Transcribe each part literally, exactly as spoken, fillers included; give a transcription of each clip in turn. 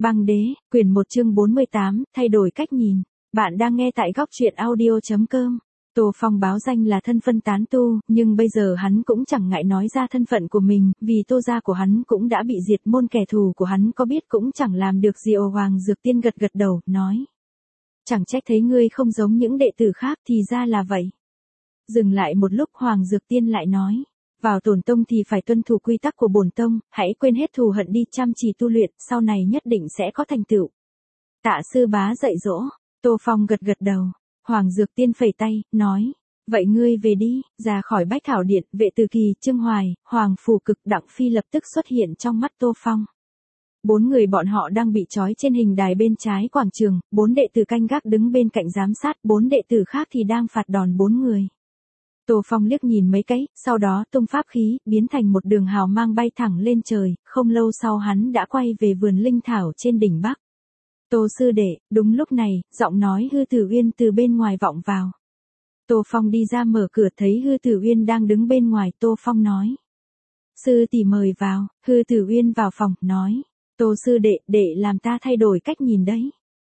Băng đế, quyển một chương bốn mươi tám, thay đổi cách nhìn. Bạn đang nghe tại góc truyện audio.com. Tô Phong báo danh là thân phân tán tu, nhưng bây giờ hắn cũng chẳng ngại nói ra thân phận của mình, vì Tô gia của hắn cũng đã bị diệt môn, kẻ thù của hắn có biết cũng chẳng làm được gì. Ồ, Hoàng Dược Tiên gật gật đầu, nói. Chẳng trách thấy ngươi không giống những đệ tử khác, thì ra là vậy. Dừng lại một lúc, Hoàng Dược Tiên lại nói. Vào Tổn Tông thì phải tuân thủ quy tắc của bổn tông, hãy quên hết thù hận đi, chăm chỉ tu luyện, sau này nhất định sẽ có thành tựu. Tạ sư bá dạy dỗ. Tô Phong gật gật đầu. Hoàng Dược Tiên phẩy tay, nói. Vậy ngươi về đi. Ra khỏi Bách Thảo Điện, Vệ Từ Kỳ, Trương Hoài, Hoàng Phủ Cực, Đặng Phi lập tức xuất hiện trong mắt Tô Phong. Bốn người bọn họ đang bị trói trên hình đài bên trái quảng trường, bốn đệ tử canh gác đứng bên cạnh giám sát, bốn đệ tử khác thì đang phạt đòn bốn người. Tô Phong liếc nhìn mấy cái, sau đó tung pháp khí, biến thành một đường hào mang bay thẳng lên trời, không lâu sau hắn đã quay về vườn linh thảo trên đỉnh Bắc. Tô sư đệ, đúng lúc này, giọng nói Hư Tử Uyên từ bên ngoài vọng vào. Tô Phong đi ra mở cửa thấy Hư Tử Uyên đang đứng bên ngoài. Tô Phong nói. Sư tỷ mời vào. Hư Tử Uyên vào phòng, nói. Tô sư đệ, đệ làm ta thay đổi cách nhìn đấy.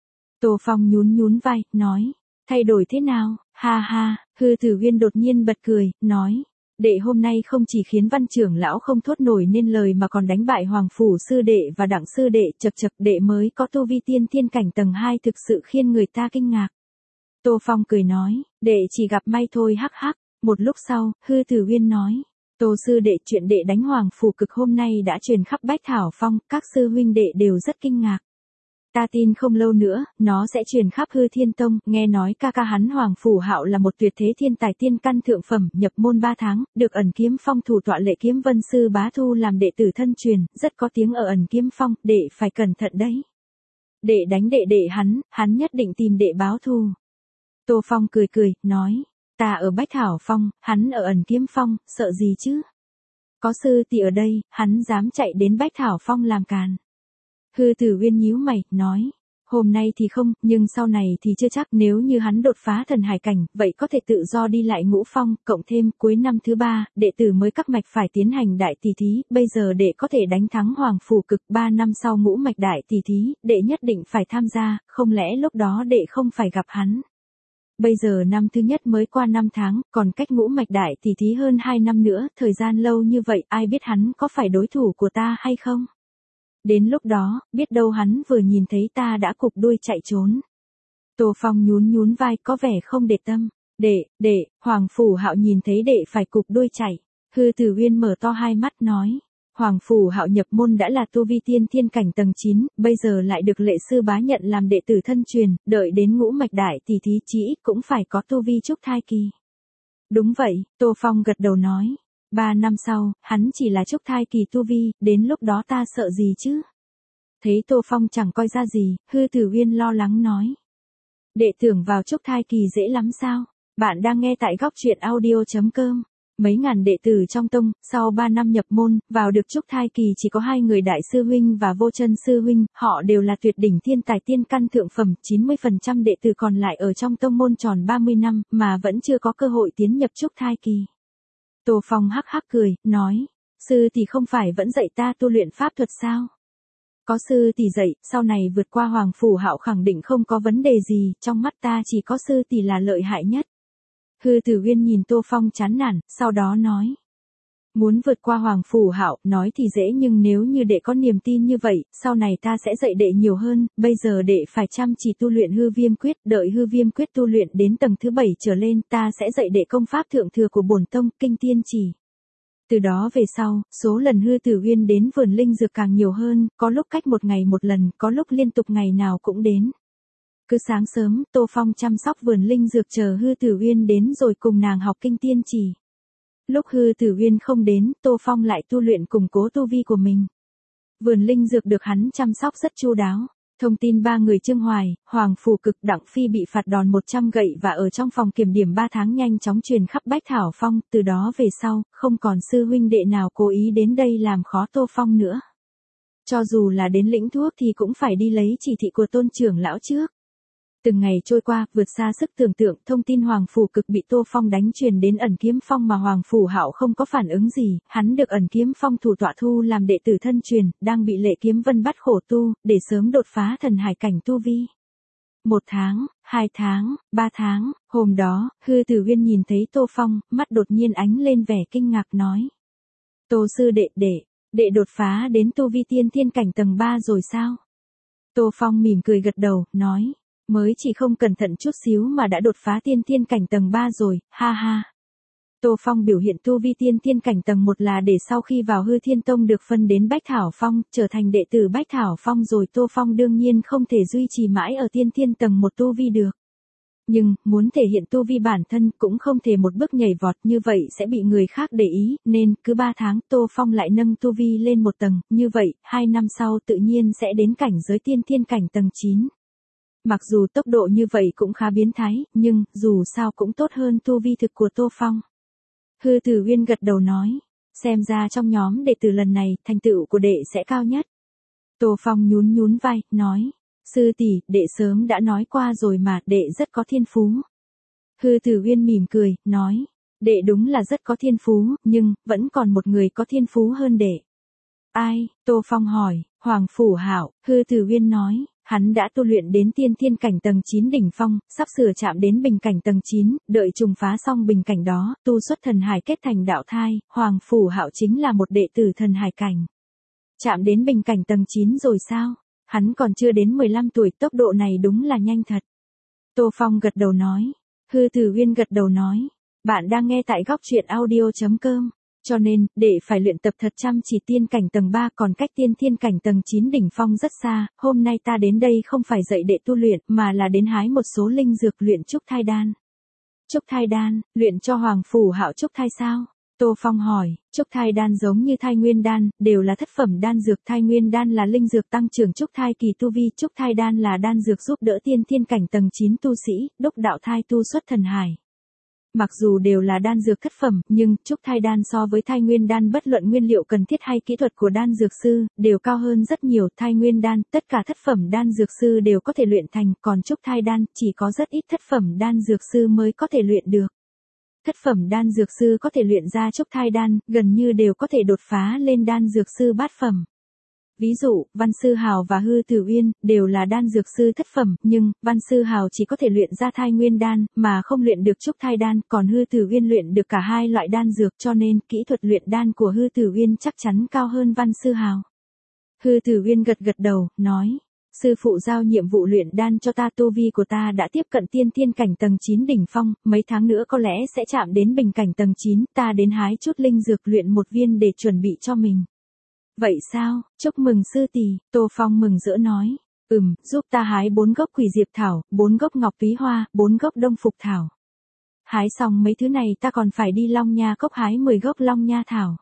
Tô Phong nhún nhún vai, nói. Thay đổi thế nào? Ha ha, Hư Tử Uyên đột nhiên bật cười, nói. Đệ hôm nay không chỉ khiến Văn trưởng lão không thốt nổi nên lời mà còn đánh bại Hoàng Phủ sư đệ và Đặng sư đệ. Chậc chậc, đệ mới có tu vi tiên thiên cảnh tầng hai, thực sự khiến người ta kinh ngạc. Tô Phong cười nói, đệ chỉ gặp may thôi, hắc hắc. Một lúc sau, Hư Tử Uyên nói. Tô sư đệ, chuyện đệ đánh Hoàng Phủ Cực hôm nay đã truyền khắp Bách Thảo Phong, các sư huynh đệ đều rất kinh ngạc. Ta tin không lâu nữa, nó sẽ truyền khắp Hư Thiên Tông. Nghe nói ca ca hắn Hoàng Phủ Hạo là một tuyệt thế thiên tài tiên căn thượng phẩm, nhập môn ba tháng, được Ẩn Kiếm Phong thủ tọa Lệ Kiếm Vân sư bá thu làm đệ tử thân truyền, rất có tiếng ở Ẩn Kiếm Phong, đệ phải cẩn thận đấy. Đệ đánh đệ đệ hắn, hắn nhất định tìm đệ báo thù. Tô Phong cười cười, nói, ta ở Bách Thảo Phong, hắn ở Ẩn Kiếm Phong, sợ gì chứ? Có sư tỷ ở đây, hắn dám chạy đến Bách Thảo Phong làm càn. Hư Tử Uyên nhíu mày, nói, hôm nay thì không, nhưng sau này thì chưa chắc. Nếu như hắn đột phá thần hải cảnh, vậy có thể tự do đi lại Ngũ Phong, cộng thêm cuối năm thứ ba, đệ tử mới các mạch phải tiến hành đại tỷ thí, bây giờ đệ có thể đánh thắng Hoàng Phủ Cực, ba năm sau ngũ mạch đại tỷ thí, đệ nhất định phải tham gia, không lẽ lúc đó đệ không phải gặp hắn. Bây giờ năm thứ nhất mới qua năm tháng, còn cách ngũ mạch đại tỷ thí hơn hai năm nữa, thời gian lâu như vậy, ai biết hắn có phải đối thủ của ta hay không? Đến lúc đó, biết đâu hắn vừa nhìn thấy ta đã cụp đuôi chạy trốn. Tô Phong nhún nhún vai, có vẻ không để tâm. Đệ, đệ, Hoàng Phủ Hạo nhìn thấy đệ phải cụp đuôi chạy. Hư Tử Uyên mở to hai mắt, nói. Hoàng Phủ Hạo nhập môn đã là tu vi tiên thiên cảnh tầng chín, bây giờ lại được Lệ sư bá nhận làm đệ tử thân truyền, đợi đến ngũ mạch đại tỷ thí chí ít cũng phải có tu vi trúc thai kỳ. Đúng vậy, Tô Phong gật đầu nói. Ba năm sau, hắn chỉ là trúc thai kỳ tu vi, đến lúc đó ta sợ gì chứ? Thấy Tô Phong chẳng coi ra gì, Hư Tử Uyên lo lắng nói. Đệ tưởng vào trúc thai kỳ dễ lắm sao? Bạn đang nghe tại góc truyện audio.com. Mấy ngàn đệ tử trong tông, sau ba năm nhập môn, vào được trúc thai kỳ chỉ có hai người Đại sư huynh và Vô Chân sư huynh, họ đều là tuyệt đỉnh thiên tài tiên căn thượng phẩm, chín mươi phần trăm đệ tử còn lại ở trong tông môn tròn ba mươi năm, mà vẫn chưa có cơ hội tiến nhập trúc thai kỳ. Tô Phong hắc hắc cười, nói, sư tỷ không phải vẫn dạy ta tu luyện pháp thuật sao? Có sư tỷ dạy, sau này vượt qua Hoàng Phủ Hạo khẳng định không có vấn đề gì, trong mắt ta chỉ có sư tỷ là lợi hại nhất. Hư Tử Uyên nhìn Tô Phong chán nản, sau đó nói. Muốn vượt qua Hoàng Phủ Hạo, nói thì dễ nhưng nếu như đệ có niềm tin như vậy, sau này ta sẽ dạy đệ nhiều hơn, bây giờ đệ phải chăm chỉ tu luyện Hư Viêm Quyết, đợi Hư Viêm Quyết tu luyện đến tầng thứ bảy trở lên, ta sẽ dạy đệ công pháp thượng thừa của bổn tông, Kinh Tiên Chỉ. Từ đó về sau, số lần Hư Tử Uyên đến vườn linh dược càng nhiều hơn, có lúc cách một ngày một lần, có lúc liên tục ngày nào cũng đến. Cứ sáng sớm, Tô Phong chăm sóc vườn linh dược chờ Hư Tử Uyên đến rồi cùng nàng học Kinh Tiên Chỉ. Lúc Hư Tử Uyên không đến, Tô Phong lại tu luyện củng cố tu vi của mình. Vườn linh dược được hắn chăm sóc rất chu đáo. Thông tin ba người Trương Hoài, Hoàng Phủ Cực, Đặng Phi bị phạt đòn một trăm gậy và ở trong phòng kiểm điểm ba tháng nhanh chóng truyền khắp Bách Thảo Phong, từ đó về sau, không còn sư huynh đệ nào cố ý đến đây làm khó Tô Phong nữa. Cho dù là đến lĩnh thuốc thì cũng phải đi lấy chỉ thị của Tôn trưởng lão trước. Từng ngày trôi qua, vượt xa sức tưởng tượng, thông tin Hoàng Phủ Cực bị Tô Phong đánh truyền đến Ẩn Kiếm Phong mà Hoàng Phủ Hạo không có phản ứng gì, hắn được Ẩn Kiếm Phong thủ tọa thu làm đệ tử thân truyền, đang bị Lệ Kiếm Vân bắt khổ tu, để sớm đột phá thần hải cảnh tu vi. Một tháng, hai tháng, ba tháng, hôm đó, Hư Tử Uyên nhìn thấy Tô Phong, mắt đột nhiên ánh lên vẻ kinh ngạc nói. Tô sư đệ đệ, đệ đột phá đến tu vi tiên thiên cảnh tầng ba rồi sao? Tô Phong mỉm cười gật đầu, nói. Mới chỉ không cẩn thận chút xíu mà đã đột phá tiên thiên cảnh tầng ba rồi, ha ha. Tô Phong biểu hiện tu vi tiên thiên cảnh tầng một là để sau khi vào Hư Thiên Tông được phân đến Bách Thảo Phong, trở thành đệ tử Bách Thảo Phong rồi Tô Phong đương nhiên không thể duy trì mãi ở tiên thiên tầng một tu vi được. Nhưng, muốn thể hiện tu vi bản thân cũng không thể một bước nhảy vọt như vậy sẽ bị người khác để ý, nên cứ ba tháng Tô Phong lại nâng tu vi lên một tầng, như vậy, hai năm sau tự nhiên sẽ đến cảnh giới tiên thiên cảnh tầng chín. Mặc dù tốc độ như vậy cũng khá biến thái, nhưng dù sao cũng tốt hơn tu vi thực của Tô Phong. Hư Tử Uyên gật đầu nói, xem ra trong nhóm đệ tử lần này, thành tựu của đệ sẽ cao nhất. Tô Phong nhún nhún vai, nói, sư tỷ, đệ sớm đã nói qua rồi mà, đệ rất có thiên phú. Hư Tử Uyên mỉm cười, nói, đệ đúng là rất có thiên phú, nhưng, vẫn còn một người có thiên phú hơn đệ. Ai? Tô Phong hỏi. Hoàng Phủ Hạo. Hư Tử Uyên nói. Hắn đã tu luyện đến tiên thiên cảnh tầng chín đỉnh phong, sắp sửa chạm đến bình cảnh tầng chín, đợi trùng phá xong bình cảnh đó, tu xuất thần hải kết thành đạo thai, Hoàng Phủ Hạo chính là một đệ tử thần hải cảnh. Chạm đến bình cảnh tầng chín rồi sao? Hắn còn chưa đến mười lăm tuổi, tốc độ này đúng là nhanh thật. Tô Phong gật đầu nói. Hư Tử Uyên gật đầu nói. Bạn đang nghe tại góc truyện audio chấm com. Cho nên, để phải luyện tập thật chăm chỉ tiên cảnh tầng ba còn cách tiên thiên cảnh tầng chín đỉnh phong rất xa, hôm nay ta đến đây không phải dạy đệ tu luyện, mà là đến hái một số linh dược luyện trúc thai đan. Trúc thai đan, luyện cho Hoàng Phủ Hạo trúc thai sao? Tô Phong hỏi, trúc thai đan giống như thai nguyên đan, đều là thất phẩm đan dược, thai nguyên đan là linh dược tăng trưởng trúc thai kỳ tu vi, trúc thai đan là đan dược giúp đỡ tiên thiên cảnh tầng chín tu sĩ, đúc đạo thai tu xuất thần hải. Mặc dù đều là đan dược thất phẩm, nhưng trúc thai đan so với thai nguyên đan bất luận nguyên liệu cần thiết hay kỹ thuật của đan dược sư, đều cao hơn rất nhiều. Thai nguyên đan, tất cả thất phẩm đan dược sư đều có thể luyện thành, còn trúc thai đan, chỉ có rất ít thất phẩm đan dược sư mới có thể luyện được. Thất phẩm đan dược sư có thể luyện ra trúc thai đan, gần như đều có thể đột phá lên đan dược sư bát phẩm. Ví dụ, Văn Sư Hào và Hư Tử Uyên, đều là đan dược sư thất phẩm, nhưng, Văn Sư Hào chỉ có thể luyện ra thai nguyên đan, mà không luyện được trúc thai đan, còn Hư Tử Uyên luyện được cả hai loại đan dược cho nên, kỹ thuật luyện đan của Hư Tử Uyên chắc chắn cao hơn Văn Sư Hào. Hư Tử Uyên gật gật đầu, nói, sư phụ giao nhiệm vụ luyện đan cho ta, tu vi của ta đã tiếp cận tiên thiên cảnh tầng chín đỉnh phong, mấy tháng nữa có lẽ sẽ chạm đến bình cảnh tầng chín, ta đến hái chút linh dược luyện một viên để chuẩn bị cho mình. Vậy sao, chúc mừng sư tỷ, Tô Phong mừng rỡ nói, ừm, giúp ta hái bốn gốc quỷ diệp thảo, bốn gốc ngọc túy hoa, bốn gốc đông phục thảo. Hái xong mấy thứ này ta còn phải đi Long Nha Cốc hái mười gốc Long Nha thảo.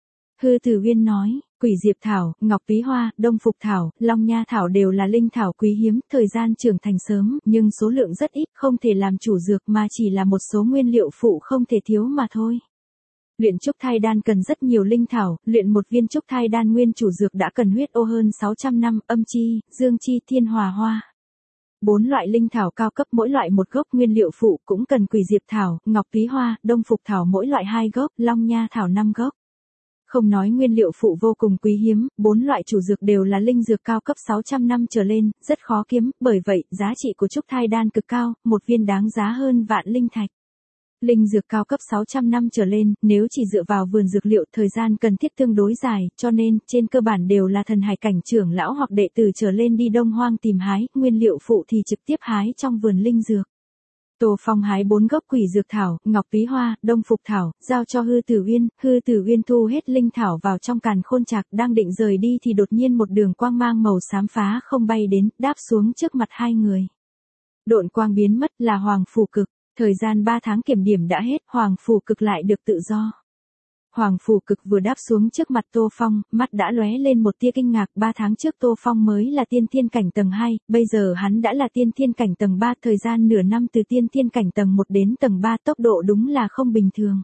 Hư Tử Uyên nói, quỷ diệp thảo, ngọc túy hoa, đông phục thảo, Long Nha thảo đều là linh thảo quý hiếm, thời gian trưởng thành sớm, nhưng số lượng rất ít, không thể làm chủ dược mà chỉ là một số nguyên liệu phụ không thể thiếu mà thôi. Luyện trúc thai đan cần rất nhiều linh thảo, luyện một viên trúc thai đan nguyên chủ dược đã cần huyết ô hơn sáu trăm năm, âm chi, dương chi, thiên hòa hoa. Bốn loại linh thảo cao cấp mỗi loại một gốc, nguyên liệu phụ cũng cần quỷ diệp thảo, ngọc túy hoa, đông phục thảo mỗi loại hai gốc, Long Nha thảo năm gốc. Không nói nguyên liệu phụ vô cùng quý hiếm, bốn loại chủ dược đều là linh dược cao cấp sáu trăm năm trở lên, rất khó kiếm, bởi vậy, giá trị của trúc thai đan cực cao, một viên đáng giá hơn vạn linh thạch. Linh dược cao cấp sáu trăm năm trở lên, nếu chỉ dựa vào vườn dược liệu, thời gian cần thiết tương đối dài, cho nên, trên cơ bản đều là thần hải cảnh trưởng lão hoặc đệ tử trở lên đi Đông Hoang tìm hái, nguyên liệu phụ thì trực tiếp hái trong vườn linh dược. Tô Phong hái bốn gốc quỷ dược thảo, ngọc túy hoa, đông phục thảo, giao cho Hư Tử Uyên, Hư Tử Uyên thu hết linh thảo vào trong càn khôn trạc, đang định rời đi thì đột nhiên một đường quang mang màu xám phá không bay đến, đáp xuống trước mặt hai người. Độn quang biến mất là Hoàng Phủ Cực. Thời gian ba tháng kiểm điểm đã hết, Hoàng Phủ Cực lại được tự do. Hoàng Phủ Cực vừa đáp xuống trước mặt Tô Phong, mắt đã lóe lên một tia kinh ngạc, ba tháng trước Tô Phong mới là tiên thiên cảnh tầng hai, bây giờ hắn đã là tiên thiên cảnh tầng ba, thời gian nửa năm từ tiên thiên cảnh tầng một đến tầng ba, tốc độ đúng là không bình thường.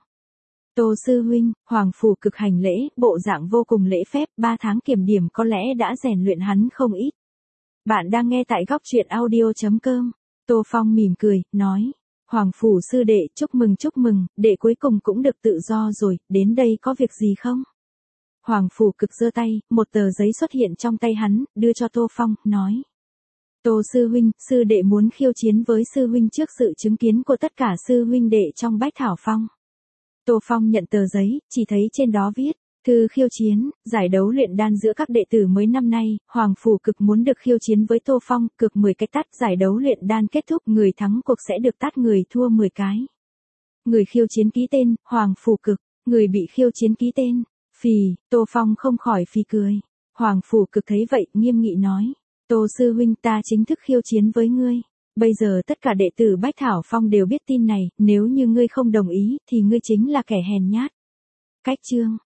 Tô sư huynh, Hoàng Phủ Cực hành lễ, bộ dạng vô cùng lễ phép, ba tháng kiểm điểm có lẽ đã rèn luyện hắn không ít. Bạn đang nghe tại góc truyện audio chấm com. Tô Phong mỉm cười, nói. Hoàng phủ sư đệ, chúc mừng chúc mừng, đệ cuối cùng cũng được tự do rồi, đến đây có việc gì không? Hoàng phủ cực giơ tay, một tờ giấy xuất hiện trong tay hắn, đưa cho Tô Phong, nói. Tô sư huynh, sư đệ muốn khiêu chiến với sư huynh trước sự chứng kiến của tất cả sư huynh đệ trong Bách Thảo Phong. Tô Phong nhận tờ giấy, chỉ thấy trên đó viết. Thư khiêu chiến, giải đấu luyện đan giữa các đệ tử mới năm nay, Hoàng phủ cực muốn được khiêu chiến với Tô Phong, cược mười cái tát, giải đấu luyện đan kết thúc, người thắng cuộc sẽ được tát người thua mười cái. Người khiêu chiến ký tên, Hoàng phủ cực, người bị khiêu chiến ký tên, phì, Tô Phong không khỏi phì cười. Hoàng phủ cực thấy vậy, nghiêm nghị nói, Tô sư huynh, ta chính thức khiêu chiến với ngươi. Bây giờ tất cả đệ tử Bách Thảo Phong đều biết tin này, nếu như ngươi không đồng ý, thì ngươi chính là kẻ hèn nhát. Cách chương